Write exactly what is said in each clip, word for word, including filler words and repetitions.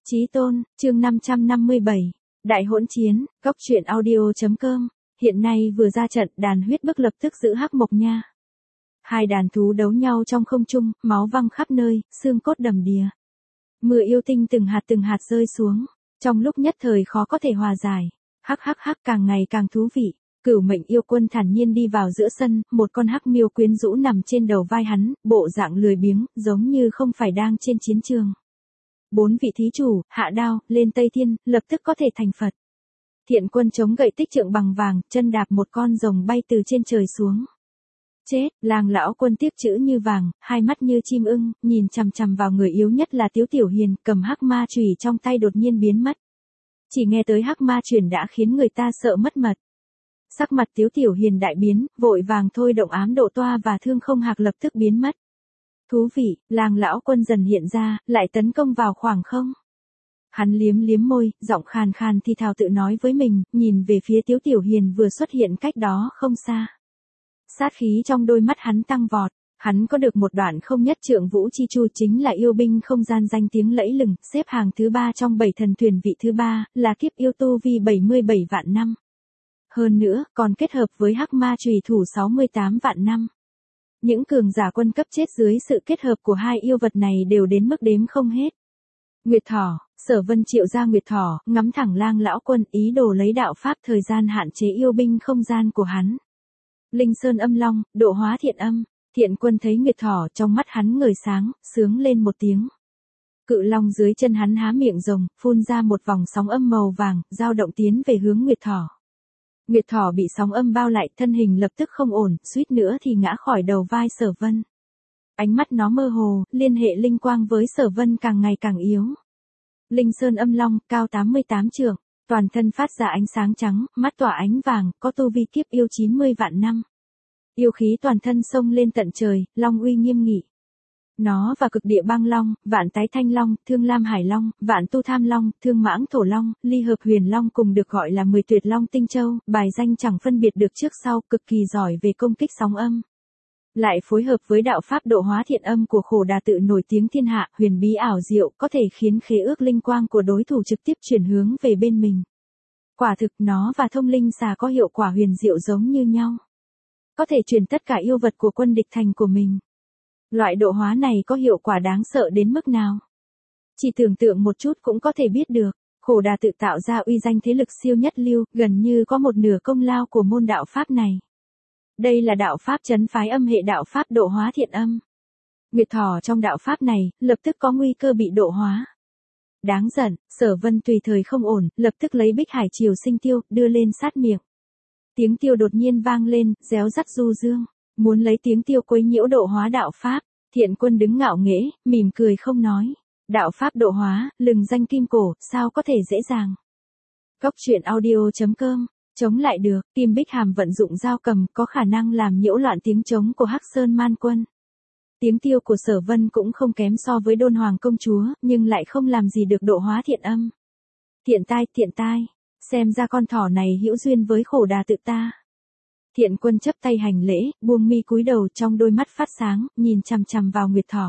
Chí tôn, chương năm trăm năm mươi bảy, Đại hỗn chiến, góc truyện audio.com, hiện nay vừa ra trận đàn huyết bức lập tức giữ Hắc Mộc Nha. Hai đàn thú đấu nhau trong không trung, máu văng khắp nơi, xương cốt đầm đìa. Mưa yêu tinh từng hạt từng hạt rơi xuống, trong lúc nhất thời khó có thể hòa giải. Hắc hắc hắc càng ngày càng thú vị. Cửu mệnh yêu quân thản nhiên đi vào giữa sân, một con hắc miêu quyến rũ nằm trên đầu vai hắn, bộ dạng lười biếng, giống như không phải đang trên chiến trường. Bốn vị thí chủ, hạ đao, lên Tây Thiên, lập tức có thể thành Phật. Thiện quân chống gậy tích trượng bằng vàng, chân đạp một con rồng bay từ trên trời xuống. Chết, Lang lão quân tiếc chữ như vàng, hai mắt như chim ưng, nhìn chằm chằm vào người yếu nhất là Tiếu Tiểu Hiền, cầm hắc ma chùy trong tay đột nhiên biến mất. Chỉ nghe tới hắc ma truyền đã khiến người ta sợ mất mật. Sắc mặt Tiếu Tiểu Hiền đại biến, vội vàng thôi động ám độ toa và thương không hạc lập tức biến mất. Thú vị, Lang lão quân dần hiện ra, lại tấn công vào khoảng không. Hắn liếm liếm môi, giọng khàn khàn thì thào tự nói với mình, nhìn về phía Tiếu Tiểu Hiền vừa xuất hiện cách đó không xa. Sát khí trong đôi mắt hắn tăng vọt, hắn có được một đoạn không nhất trượng vũ chi chu chính là yêu binh không gian danh tiếng lẫy lừng, xếp hàng thứ ba trong bảy thần thuyền vị thứ ba, là kiếp yêu tu vi bảy mươi bảy vạn năm. Hơn nữa, còn kết hợp với hắc ma chùy thủ sáu mươi tám vạn năm. Những cường giả quân cấp chết dưới sự kết hợp của hai yêu vật này đều đến mức đếm không hết. Nguyệt Thỏ, Sở Vân triệu ra Nguyệt Thỏ, ngắm thẳng Lang lão quân, ý đồ lấy đạo pháp thời gian hạn chế yêu binh không gian của hắn. Linh Sơn Âm Long, độ hóa thiện âm, Thiện quân thấy Nguyệt Thỏ trong mắt hắn ngời sáng, sướng lên một tiếng. Cự long dưới chân hắn há miệng rồng, phun ra một vòng sóng âm màu vàng, dao động tiến về hướng Nguyệt Thỏ. Nguyệt Thỏ bị sóng âm bao lại, thân hình lập tức không ổn, suýt nữa thì ngã khỏi đầu vai Sở Vân. Ánh mắt nó mơ hồ, liên hệ linh quang với Sở Vân càng ngày càng yếu. Linh Sơn Âm Long, cao tám mươi tám trượng, toàn thân phát ra ánh sáng trắng, mắt tỏa ánh vàng, có tu vi kiếp yêu chín mươi vạn năm. Yêu khí toàn thân xông lên tận trời, long uy nghiêm nghị. Nó và cực địa băng long, vạn tái thanh long, thương lam hải long, vạn tu tham long, thương mãng thổ long, ly hợp huyền long cùng được gọi là mười tuyệt long tinh châu, bài danh chẳng phân biệt được trước sau, cực kỳ giỏi về công kích sóng âm. Lại phối hợp với đạo pháp độ hóa thiện âm của Khổ Đà tự nổi tiếng thiên hạ, huyền bí ảo diệu, có thể khiến khế ước linh quang của đối thủ trực tiếp chuyển hướng về bên mình. Quả thực nó và thông linh xà có hiệu quả huyền diệu giống như nhau. Có thể truyền tất cả yêu vật của quân địch thành của mình. Loại độ hóa này có hiệu quả đáng sợ đến mức nào? Chỉ tưởng tượng một chút cũng có thể biết được, Khổ Đà tự tạo ra uy danh thế lực siêu nhất lưu, gần như có một nửa công lao của môn đạo pháp này. Đây là đạo pháp trấn phái âm hệ đạo pháp độ hóa thiện âm. Nguyệt Thỏ trong đạo pháp này, lập tức có nguy cơ bị độ hóa. Đáng giận, Sở Vân tùy thời không ổn, lập tức lấy Bích Hải Triều Sinh Tiêu, đưa lên sát miệng. Tiếng tiêu đột nhiên vang lên, réo rắt du dương, muốn lấy tiếng tiêu quấy nhiễu độ hóa đạo pháp. Thiện quân đứng ngạo nghễ, mỉm cười không nói. Đạo pháp độ hóa, lừng danh kim cổ, sao có thể dễ dàng. Góc truyện audio.com, chống lại được, Kim Bích Hàm vận dụng dao cầm có khả năng làm nhiễu loạn tiếng trống của Hắc Sơn Man Quân. Tiếng tiêu của Sở Vân cũng không kém so với Đôn Hoàng công chúa, nhưng lại không làm gì được độ hóa thiện âm. Thiện tai, thiện tai, xem ra con thỏ này hữu duyên với Khổ Đà tự ta. Thiện quân chấp tay hành lễ, buông mi cúi đầu, trong đôi mắt phát sáng, nhìn chằm chằm vào Nguyệt Thỏ.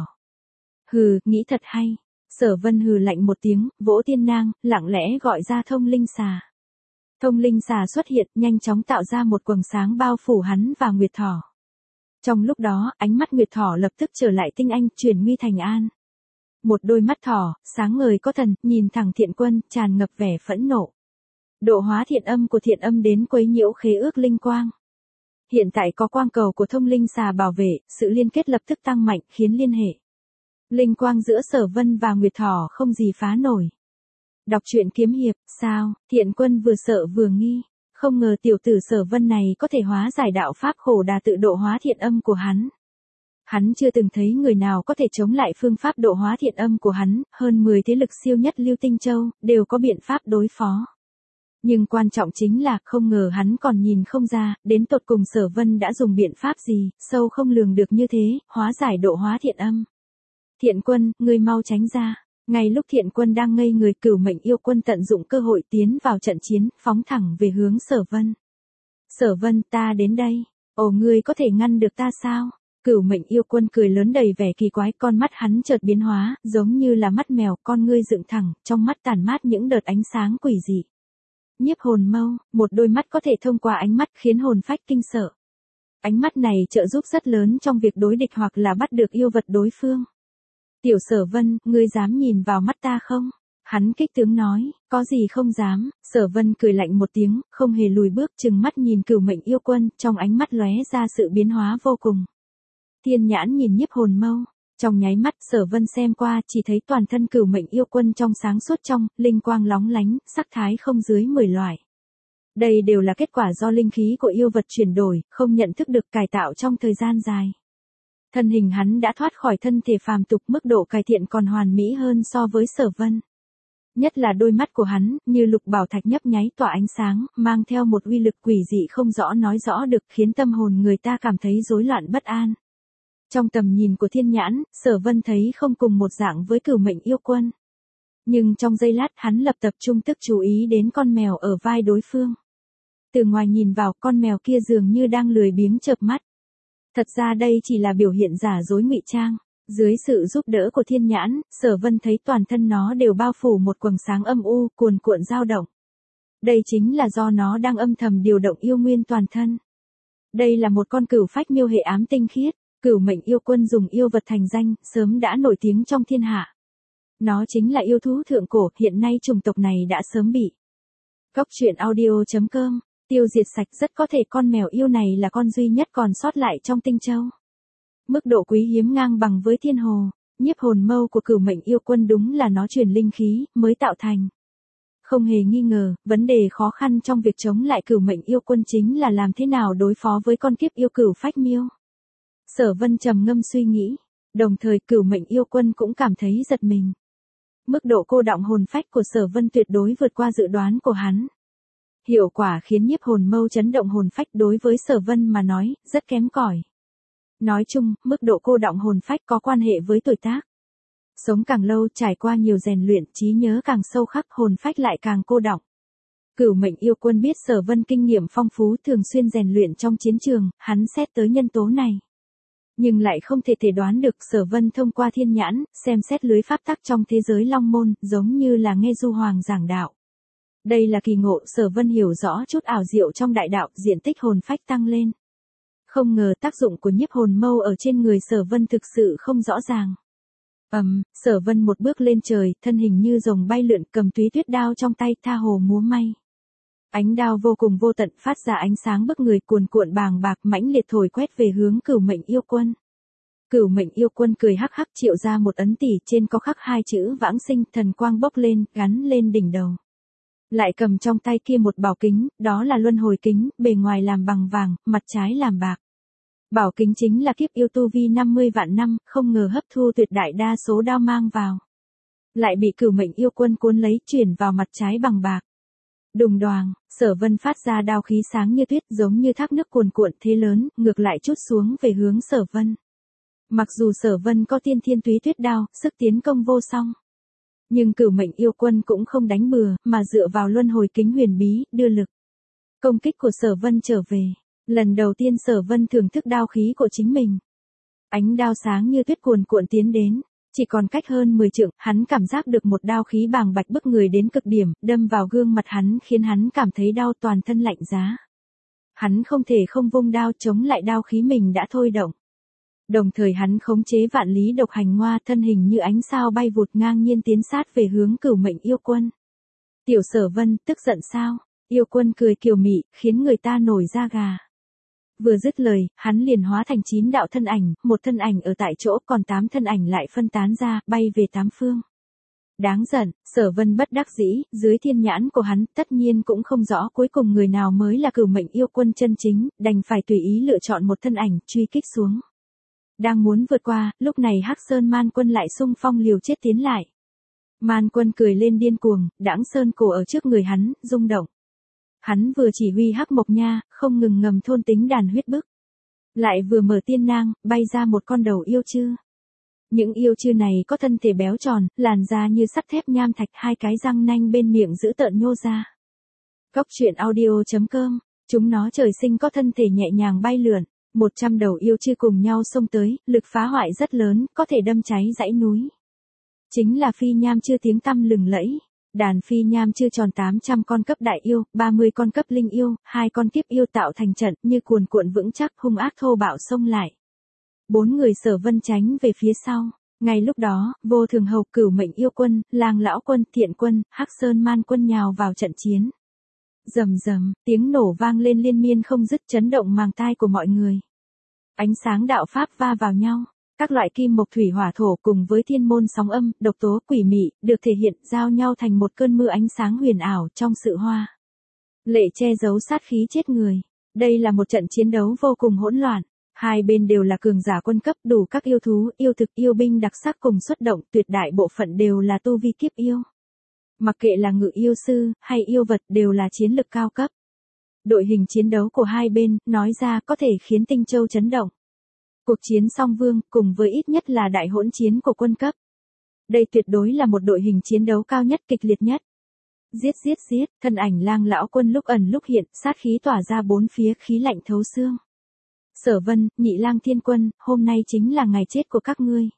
Hừ, nghĩ thật hay. Sở Vân hừ lạnh một tiếng, vỗ tiên nang, lặng lẽ gọi ra thông linh xà. Thông linh xà xuất hiện, nhanh chóng tạo ra một quầng sáng bao phủ hắn và Nguyệt Thỏ. Trong lúc đó, ánh mắt Nguyệt Thỏ lập tức trở lại tinh anh, chuyển nguy thành an. Một đôi mắt thỏ, sáng ngời có thần, nhìn thẳng Thiện quân, tràn ngập vẻ phẫn nộ. Độ hóa thiện âm của thiện âm đến quấy nhiễu khế ước linh quang. Hiện tại có quang cầu của thông linh xà bảo vệ, sự liên kết lập tức tăng mạnh, khiến liên hệ linh quang giữa Sở Vân và Nguyệt Thỏ không gì phá nổi. Đọc truyện kiếm hiệp, sao? Thiện quân vừa sợ vừa nghi, không ngờ tiểu tử Sở Vân này có thể hóa giải đạo pháp Khổ Đà tự độ hóa thiện âm của hắn. Hắn chưa từng thấy người nào có thể chống lại phương pháp độ hóa thiện âm của hắn, hơn mười thế lực siêu nhất lưu tinh châu, đều có biện pháp đối phó. Nhưng quan trọng chính là, không ngờ hắn còn nhìn không ra, đến tột cùng Sở Vân đã dùng biện pháp gì, sâu không lường được như thế, hóa giải độ hóa thiện âm. Thiện quân, ngươi mau tránh ra. Ngay lúc Thiện quân đang ngây người, Cửu mệnh yêu quân tận dụng cơ hội tiến vào trận chiến, phóng thẳng về hướng Sở Vân. Sở Vân, ta đến đây. Ồ, ngươi có thể ngăn được ta sao? Cửu Mệnh Yêu Quân cười lớn đầy vẻ kỳ quái, con mắt hắn chợt biến hóa, giống như là mắt mèo, con ngươi dựng thẳng, trong mắt tản mát những đợt ánh sáng quỷ dị. Nhiếp Hồn Mâu, một đôi mắt có thể thông qua ánh mắt khiến hồn phách kinh sợ. Ánh mắt này trợ giúp rất lớn trong việc đối địch hoặc là bắt được yêu vật đối phương. Tiểu Sở Vân, ngươi dám nhìn vào mắt ta không? Hắn kích tướng nói, có gì không dám. Sở Vân cười lạnh một tiếng, không hề lùi bước, trừng mắt nhìn Cửu Mệnh Yêu Quân, trong ánh mắt lóe ra sự biến hóa vô cùng. Thiên nhãn nhìn Nhiếp Hồn Mâu, trong nháy mắt Sở Vân xem qua chỉ thấy toàn thân Cửu Mệnh Yêu Quân trong sáng suốt trong, linh quang lóng lánh, sắc thái không dưới mười loại. Đây đều là kết quả do linh khí của yêu vật chuyển đổi, không nhận thức được cải tạo trong thời gian dài. Thân hình hắn đã thoát khỏi thân thể phàm tục, mức độ cải thiện còn hoàn mỹ hơn so với Sở Vân. Nhất là đôi mắt của hắn, như lục bảo thạch nhấp nháy tỏa ánh sáng, mang theo một uy lực quỷ dị không rõ nói rõ được, khiến tâm hồn người ta cảm thấy rối loạn bất an. Trong tầm nhìn của thiên nhãn, Sở Vân thấy không cùng một dạng với Cửu Mệnh Yêu Quân. Nhưng trong giây lát hắn lập tập trung tức chú ý đến con mèo ở vai đối phương. Từ ngoài nhìn vào, con mèo kia dường như đang lười biếng chợp mắt. Thật ra đây chỉ là biểu hiện giả dối ngụy trang. Dưới sự giúp đỡ của thiên nhãn, Sở Vân thấy toàn thân nó đều bao phủ một quầng sáng âm u, cuồn cuộn dao động. Đây chính là do nó đang âm thầm điều động yêu nguyên toàn thân. Đây là một con cửu phách miêu hệ ám tinh khiết. Cửu Mệnh Yêu Quân dùng yêu vật thành danh, sớm đã nổi tiếng trong thiên hạ. Nó chính là yêu thú thượng cổ, hiện nay chủng tộc này đã sớm bị Cốc truyện audio chấm com tiêu diệt sạch, rất có thể con mèo yêu này là con duy nhất còn sót lại trong Tinh Châu. Mức độ quý hiếm ngang bằng với thiên hồ. Nhiếp Hồn Mâu của Cửu Mệnh Yêu Quân đúng là nó truyền linh khí mới tạo thành. Không hề nghi ngờ, vấn đề khó khăn trong việc chống lại Cửu Mệnh Yêu Quân chính là làm thế nào đối phó với con kiếp yêu cửu phách miêu. Sở Vân trầm ngâm suy nghĩ, đồng thời Cửu Mệnh Yêu Quân cũng cảm thấy giật mình. Mức độ cô đọng hồn phách của Sở Vân tuyệt đối vượt qua dự đoán của hắn. Hiệu quả khiến Nhiếp Hồn Mâu chấn động hồn phách đối với Sở Vân mà nói, rất kém cỏi. Nói chung, mức độ cô đọng hồn phách có quan hệ với tuổi tác. Sống càng lâu, trải qua nhiều rèn luyện, trí nhớ càng sâu khắc, hồn phách lại càng cô đọng. Cửu Mệnh Yêu Quân biết Sở Vân kinh nghiệm phong phú, thường xuyên rèn luyện trong chiến trường, hắn xét tới nhân tố này. Nhưng lại không thể thể đoán được Sở Vân thông qua thiên nhãn, xem xét lưới pháp tắc trong thế giới Long Môn, giống như là nghe Du Hoàng giảng đạo. Đây là kỳ ngộ, Sở Vân hiểu rõ chút ảo diệu trong đại đạo, diện tích hồn phách tăng lên. Không ngờ tác dụng của Nhiếp Hồn Mâu ở trên người Sở Vân thực sự không rõ ràng. Ầm, um, Sở Vân một bước lên trời, thân hình như rồng bay lượn, cầm túy tuyết đao trong tay, tha hồ múa may. Ánh đao vô cùng vô tận, phát ra ánh sáng bức người, cuồn cuộn bàng bạc, mãnh liệt thổi quét về hướng Cửu Mệnh Yêu Quân. Cửu Mệnh Yêu Quân cười hắc hắc, triệu ra một ấn tỷ, trên có khắc hai chữ vãng sinh, thần quang bốc lên, gắn lên đỉnh đầu. Lại cầm trong tay kia một bảo kính, đó là luân hồi kính, bề ngoài làm bằng vàng, mặt trái làm bạc. Bảo kính chính là kiếp yêu tu vi năm mươi vạn năm, không ngờ hấp thu tuyệt đại đa số đao mang vào. Lại bị Cửu Mệnh Yêu Quân cuốn lấy, chuyển vào mặt trái bằng bạc. Đùng đoàng, Sở Vân phát ra đao khí sáng như tuyết, giống như thác nước cuồn cuộn thế lớn, ngược lại trút xuống về hướng Sở Vân. Mặc dù Sở Vân có tiên thiên túy tuyết đao, sức tiến công vô song. Nhưng Cửu Mệnh Yêu Quân cũng không đánh bừa, mà dựa vào luân hồi kính huyền bí, đưa lực. Công kích của Sở Vân trở về. Lần đầu tiên Sở Vân thưởng thức đao khí của chính mình. Ánh đao sáng như tuyết cuồn cuộn tiến đến. Chỉ còn cách hơn mười trượng, hắn cảm giác được một đao khí bàng bạch bức người đến cực điểm, đâm vào gương mặt hắn khiến hắn cảm thấy đau, toàn thân lạnh giá. Hắn không thể không vung đao chống lại đao khí mình đã thôi động. Đồng thời hắn khống chế vạn lý độc hành ngoa, thân hình như ánh sao bay vụt ngang nhiên tiến sát về hướng Cửu Mệnh Yêu Quân. Tiểu Sở Vân, tức giận sao? Yêu Quân cười kiều mị, khiến người ta nổi da gà. Vừa dứt lời, hắn liền hóa thành chín đạo thân ảnh, một thân ảnh ở tại chỗ, còn tám thân ảnh lại phân tán ra, bay về tám phương. Đáng giận, Sở Vân bất đắc dĩ, dưới thiên nhãn của hắn, tất nhiên cũng không rõ cuối cùng người nào mới là Cửu Mệnh Yêu Quân chân chính, đành phải tùy ý lựa chọn một thân ảnh, truy kích xuống. Đang muốn vượt qua, lúc này Hắc Sơn Man Quân lại xung phong liều chết tiến lại. Man Quân cười lên điên cuồng, đãng sơn cổ ở trước người hắn, rung động. Hắn vừa chỉ huy Hắc Mộc Nha, không ngừng ngầm thôn tính đàn huyết bức. Lại vừa mở tiên nang, bay ra một con đầu yêu chư. Những yêu chư này có thân thể béo tròn, làn da như sắt thép nham thạch, hai cái răng nanh bên miệng dữ tợn nhô ra. Cốc truyện audio chấm com, chúng nó trời sinh có thân thể nhẹ nhàng bay lượn. Một trăm đầu yêu chư cùng nhau xông tới, lực phá hoại rất lớn, có thể đâm cháy dãy núi. Chính là phi nham chư tiếng tăm lừng lẫy. Đàn phi nham chư tròn tám trăm con cấp đại yêu, ba mươi con cấp linh yêu, hai con kiếp yêu tạo thành trận như cuồn cuộn vững chắc hung ác thô bạo xông lại. Bốn người Sở Vân tránh về phía sau. Ngay lúc đó, Vô Thường Hầu, Cửu Mệnh Yêu Quân, Lang Lão Quân, Thiện Quân, Hắc Sơn Man Quân nhào vào trận chiến. Rầm rầm, tiếng nổ vang lên liên miên không dứt, chấn động màng tai của mọi người. Ánh sáng đạo pháp va vào nhau, các loại kim mộc thủy hỏa thổ cùng với thiên môn sóng âm, độc tố, quỷ mị được thể hiện giao nhau thành một cơn mưa ánh sáng huyền ảo trong sự hoa lệ che giấu sát khí chết người. Đây là một trận chiến đấu vô cùng hỗn loạn. Hai bên đều là cường giả quân cấp, đủ các yêu thú, yêu thực, yêu binh đặc sắc cùng xuất động, tuyệt đại bộ phận đều là tu vi kiếp yêu. Mặc kệ là ngự yêu sư, hay yêu vật đều là chiến lực cao cấp. Đội hình chiến đấu của hai bên, nói ra có thể khiến Tinh Châu chấn động. Cuộc chiến song vương, cùng với ít nhất là đại hỗn chiến của quân cấp. Đây tuyệt đối là một đội hình chiến đấu cao nhất, kịch liệt nhất. Giết giết giết, thân ảnh Lang Lão Quân lúc ẩn lúc hiện, sát khí tỏa ra bốn phía, khí lạnh thấu xương. Sở Vân, Nhị Lang Thiên Quân, hôm nay chính là ngày chết của các ngươi.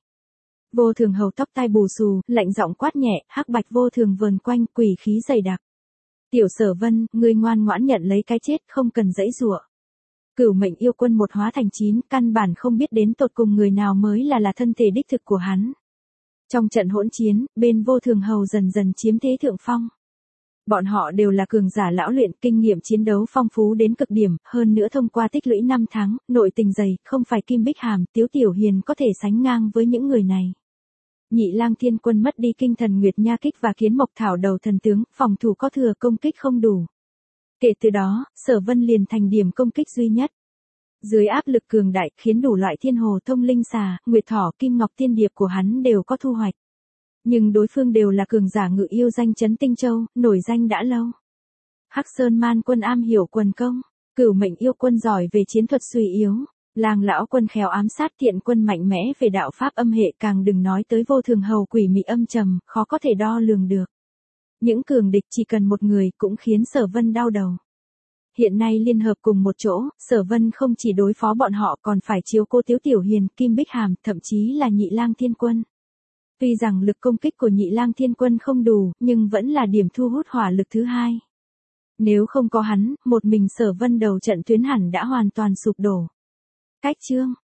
Vô Thường Hầu tóc tai bù xù, lạnh giọng quát nhẹ, hắc bạch vô thường vờn quanh, quỷ khí dày đặc. Tiểu Sở Vân, ngươi ngoan ngoãn nhận lấy cái chết, không cần giãy giụa. Cửu Mệnh Yêu Quân một hóa thành chín, căn bản không biết đến tột cùng người nào mới là là thân thể đích thực của hắn. Trong trận hỗn chiến, bên Vô Thường Hầu dần dần chiếm thế thượng phong. Bọn họ đều là cường giả lão luyện, kinh nghiệm chiến đấu phong phú đến cực điểm, hơn nữa thông qua tích lũy năm tháng, nội tình dày, không phải Kim Bích Hàm, Tiếu Tiểu Hiền có thể sánh ngang với những người này. Nhị Lang Thiên Quân mất đi kinh thần Nguyệt Nha Kích và Kiến Mộc Thảo đầu thần tướng, phòng thủ có thừa, công kích không đủ. Kể từ đó, Sở Vân liền thành điểm công kích duy nhất. Dưới áp lực cường đại, khiến đủ loại thiên hồ thông linh xà, nguyệt thỏ, kim ngọc tiên điệp của hắn đều có thu hoạch. Nhưng đối phương đều là cường giả ngự yêu danh chấn Tinh Châu, nổi danh đã lâu. Hắc Sơn Man Quân am hiểu quần công, Cửu Mệnh Yêu Quân giỏi về chiến thuật suy yếu, Lang Lão Quân khéo ám sát, Thiện Quân mạnh mẽ về đạo pháp âm hệ, càng đừng nói tới Vô Thường Hầu quỷ mị âm trầm, khó có thể đo lường được. Những cường địch chỉ cần một người cũng khiến Sở Vân đau đầu. Hiện nay liên hợp cùng một chỗ, Sở Vân không chỉ đối phó bọn họ còn phải chiếu cô Tiếu Tiểu Hiền, Kim Bích Hàm, thậm chí là Nhị Lang Thiên Quân. Tuy rằng lực công kích của Nhị Lang Thiên Quân không đủ, nhưng vẫn là điểm thu hút hỏa lực thứ hai. Nếu không có hắn, một mình Sở Vân đầu trận tuyến hẳn đã hoàn toàn sụp đổ. Cách chương